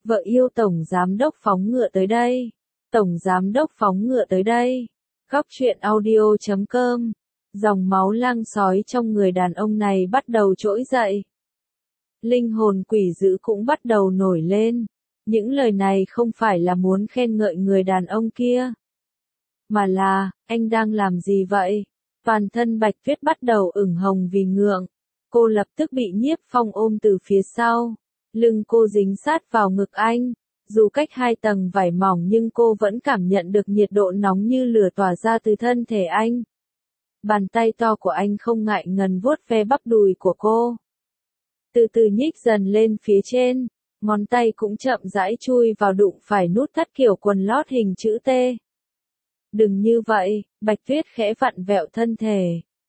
Vợ yêu tổng giám đốc phóng ngựa tới đây. Tổng giám đốc phóng ngựa tới đây. Góc truyện audio.com. Dòng máu lang sói trong người đàn ông này bắt đầu trỗi dậy. Linh hồn quỷ dữ cũng bắt đầu nổi lên. Những lời này không phải là muốn khen ngợi người đàn ông kia, mà là, anh đang làm gì vậy? Toàn thân Bạch Tuyết bắt đầu ửng hồng vì ngượng. Cô lập tức bị Nhiếp Phong ôm từ phía sau. Lưng cô dính sát vào ngực anh. Dù cách 2 tầng vải mỏng nhưng cô vẫn cảm nhận được nhiệt độ nóng như lửa tỏa ra từ thân thể anh. Bàn tay to của anh không ngại ngần vuốt ve bắp đùi của cô. Từ từ nhích dần lên phía trên, ngón tay cũng chậm rãi chui vào đụng phải nút thắt kiểu quần lót hình chữ T. Đừng như vậy, Bạch Tuyết khẽ vặn vẹo thân thể.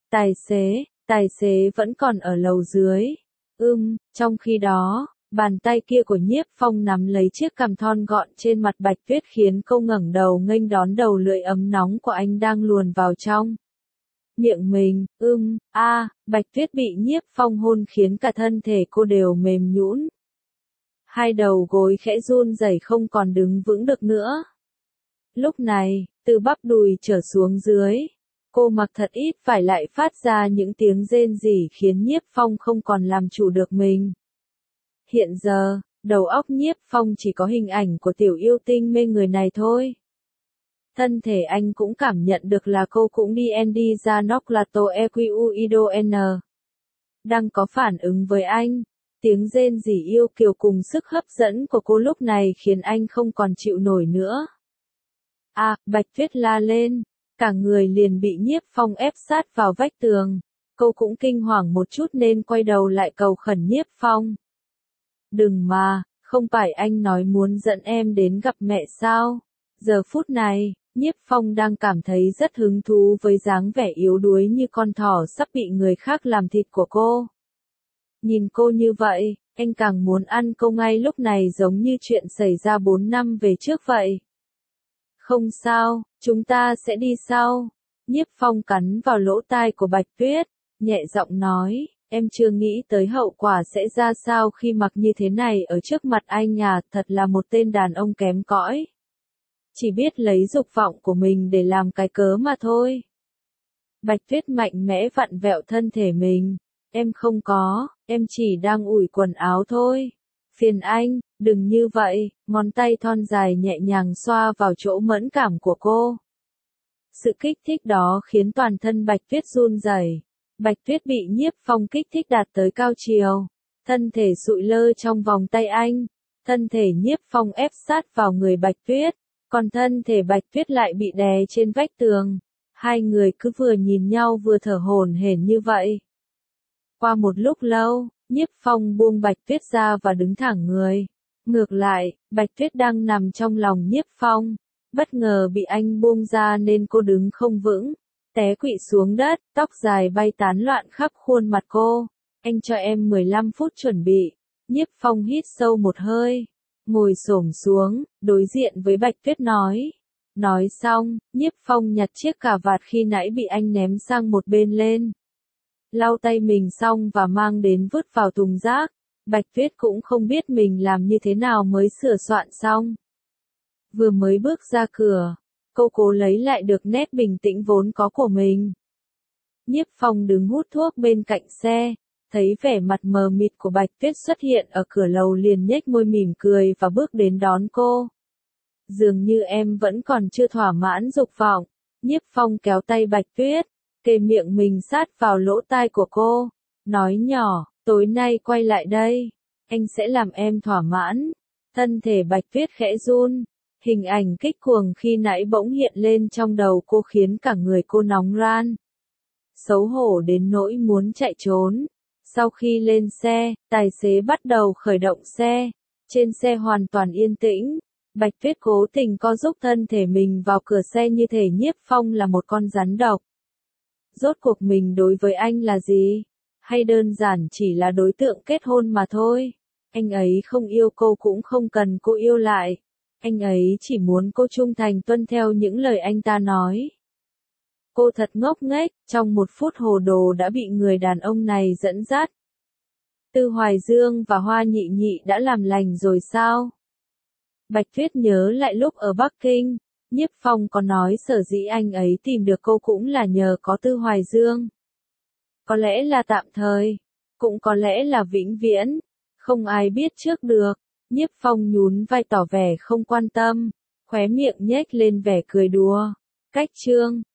Tài xế vẫn còn ở lầu dưới. Trong khi đó, bàn tay kia của Nhiếp Phong nắm lấy chiếc cằm thon gọn trên mặt Bạch Tuyết khiến cô ngẩng đầu nghênh đón đầu lưỡi ấm nóng của anh đang luồn vào trong miệng mình. Bạch Tuyết bị Nhiếp Phong hôn khiến cả thân thể cô đều mềm nhũn. Hai đầu gối khẽ run rẩy không còn đứng vững được nữa. Lúc này, từ bắp đùi trở xuống dưới, cô mặc thật ít phải lại phát ra những tiếng rên rỉ khiến Nhiếp Phong không còn làm chủ được mình. Hiện giờ, đầu óc Nhiếp Phong chỉ có hình ảnh của tiểu yêu tinh mê người này thôi. Thân thể anh cũng cảm nhận được là cô cũng đi ra Noclato EQUIDON. Đang có phản ứng với anh. Tiếng rên rỉ yêu kiều cùng sức hấp dẫn của cô lúc này khiến anh không còn chịu nổi nữa. Bạch Tuyết la lên. Cả người liền bị Nhiếp Phong ép sát vào vách tường. Cô cũng kinh hoàng một chút nên quay đầu lại cầu khẩn Nhiếp Phong. Đừng mà, không phải anh nói muốn dẫn em đến gặp mẹ sao? Giờ phút này, Nhiếp Phong đang cảm thấy rất hứng thú với dáng vẻ yếu đuối như con thỏ sắp bị người khác làm thịt của cô. Nhìn cô như vậy, anh càng muốn ăn cô ngay lúc này giống như chuyện xảy ra 4 năm về trước vậy. Không sao, chúng ta sẽ đi sau. Nhiếp Phong cắn vào lỗ tai của Bạch Tuyết, nhẹ giọng nói, em chưa nghĩ tới hậu quả sẽ ra sao khi mặc như thế này ở trước mặt anh à, thật là một tên đàn ông kém cỏi. Chỉ biết lấy dục vọng của mình để làm cái cớ mà thôi. Bạch Tuyết mạnh mẽ vặn vẹo thân thể mình. Em không có, em chỉ đang ủi quần áo thôi. Phiền anh, đừng như vậy, ngón tay thon dài nhẹ nhàng xoa vào chỗ mẫn cảm của cô. Sự kích thích đó khiến toàn thân Bạch Tuyết run rẩy. Bạch Tuyết bị Nhiếp Phong kích thích đạt tới cao chiều. Thân thể sụi lơ trong vòng tay anh. Thân thể Nhiếp Phong ép sát vào người Bạch Tuyết. Còn thân thể Bạch Tuyết lại bị đè trên vách tường. Hai người cứ vừa nhìn nhau vừa thở hổn hển như vậy. Qua một lúc lâu, Nhiếp Phong buông Bạch Tuyết ra và đứng thẳng người. Ngược lại, Bạch Tuyết đang nằm trong lòng Nhiếp Phong. Bất ngờ bị anh buông ra nên cô đứng không vững. Té quỵ xuống đất, tóc dài bay tán loạn khắp khuôn mặt cô. Anh cho em 15 phút chuẩn bị. Nhiếp Phong hít sâu một hơi. Ngồi xổm xuống, đối diện với Bạch Tuyết nói. Nói xong, Nhiếp Phong nhặt chiếc cà vạt khi nãy bị anh ném sang một bên lên. Lau tay mình xong và mang đến vứt vào thùng rác. Bạch Tuyết cũng không biết mình làm như thế nào mới sửa soạn xong. Vừa mới bước ra cửa, cô cố lấy lại được nét bình tĩnh vốn có của mình. Nhiếp Phong đứng hút thuốc bên cạnh xe, thấy vẻ mặt mờ mịt của Bạch Tuyết xuất hiện ở cửa lầu liền nhếch môi mỉm cười và bước đến đón cô. Dường như em vẫn còn chưa thỏa mãn dục vọng. Nhiếp Phong kéo tay Bạch Tuyết, kề miệng mình sát vào lỗ tai của cô, nói nhỏ, tối nay quay lại đây, anh sẽ làm em thỏa mãn. Thân thể Bạch Tuyết khẽ run, hình ảnh kích cuồng khi nãy bỗng hiện lên trong đầu cô khiến cả người cô nóng ran. Xấu hổ đến nỗi muốn chạy trốn. Sau khi lên xe, tài xế bắt đầu khởi động xe. Trên xe hoàn toàn yên tĩnh. Bạch Tuyết cố tình co giúp thân thể mình vào cửa xe như thể Nhiếp Phong là một con rắn độc. Rốt cuộc mình đối với anh là gì? Hay đơn giản chỉ là đối tượng kết hôn mà thôi? Anh ấy không yêu cô cũng không cần cô yêu lại. Anh ấy chỉ muốn cô trung thành tuân theo những lời anh ta nói. Cô thật ngốc nghếch, trong một phút hồ đồ đã bị người đàn ông này dẫn dắt. Tư Hoài Dương và Hoa Nhị Nhị đã làm lành rồi sao? Bạch Tuyết nhớ lại lúc ở Bắc Kinh, Nhiếp Phong có nói sở dĩ anh ấy tìm được cô cũng là nhờ có Tư Hoài Dương. Có lẽ là tạm thời, cũng có lẽ là vĩnh viễn, không ai biết trước được. Nhiếp Phong nhún vai tỏ vẻ không quan tâm, khóe miệng nhếch lên vẻ cười đùa. Cách chương